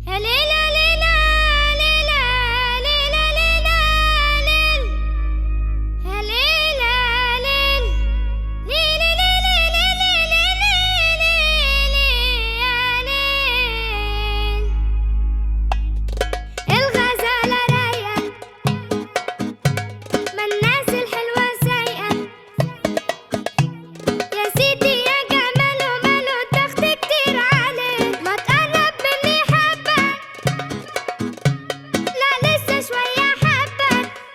يا ليلى ليلى ليلى ليلى ليلى ليل يا ليلى ليل ليلى ليلى ليلى ليلى يا ليل الغزالة رايقة ما الناس الحلوة سايقة يا سيدي يا جمال وماله ضغط كتير عليك ما تقرب مني حبة لا لسه شوية حبة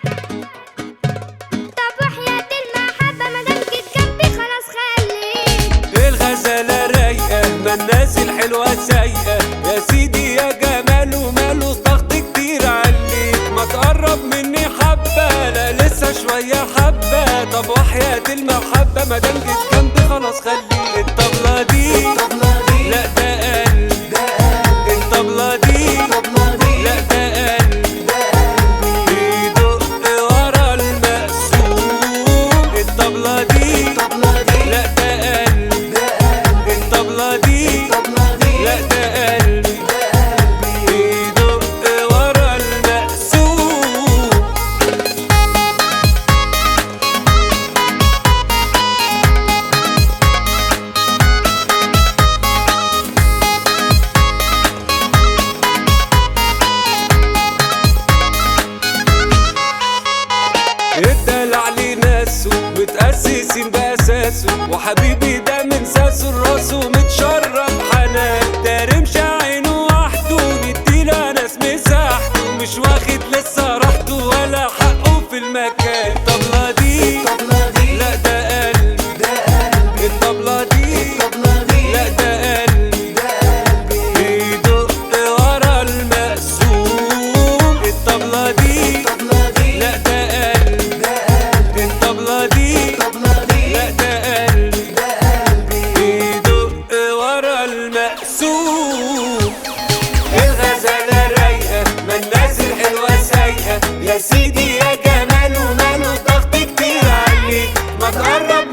طب وحياة المحبة مادام جيت جنبي خلاص خليك الغزالة رايقة ما الناس الحلوة سايقة يا سيدي يا جمال وماله ضغط كتير عليك ما تقرب مني حبة لا لسه شوية حبة طب وحياة المحبة مادام جيت جنبي خلاص خليك الطبلة دي لا ده قلب الطبلة دي لا ده قلب بيدق ورا المقسوم الطبلة دي لا ده قلب الطبلة دي لا ده قلب بيدق ورا المقسوم الدلع ليه ناسه متأسسين بأساسه وحبيبي ده من ساسه لراسه متشرب حنان ده رمش عينه وحده نديله ناس مساحته مش واخد لسه راحته ولا حقه في المكان الطبلة دي لا ده قلب الطبلة دي لا ده قلب بيدق ورا المقسوم الطبلة دي لا ده قلب الطبلة دي لا ده قلب بيدق ورا المقسوم الغزالة رايقة ما الناس الحلوة سايقة يا سيدي يا جمال وماله ضغط كتير عليك ما تقرب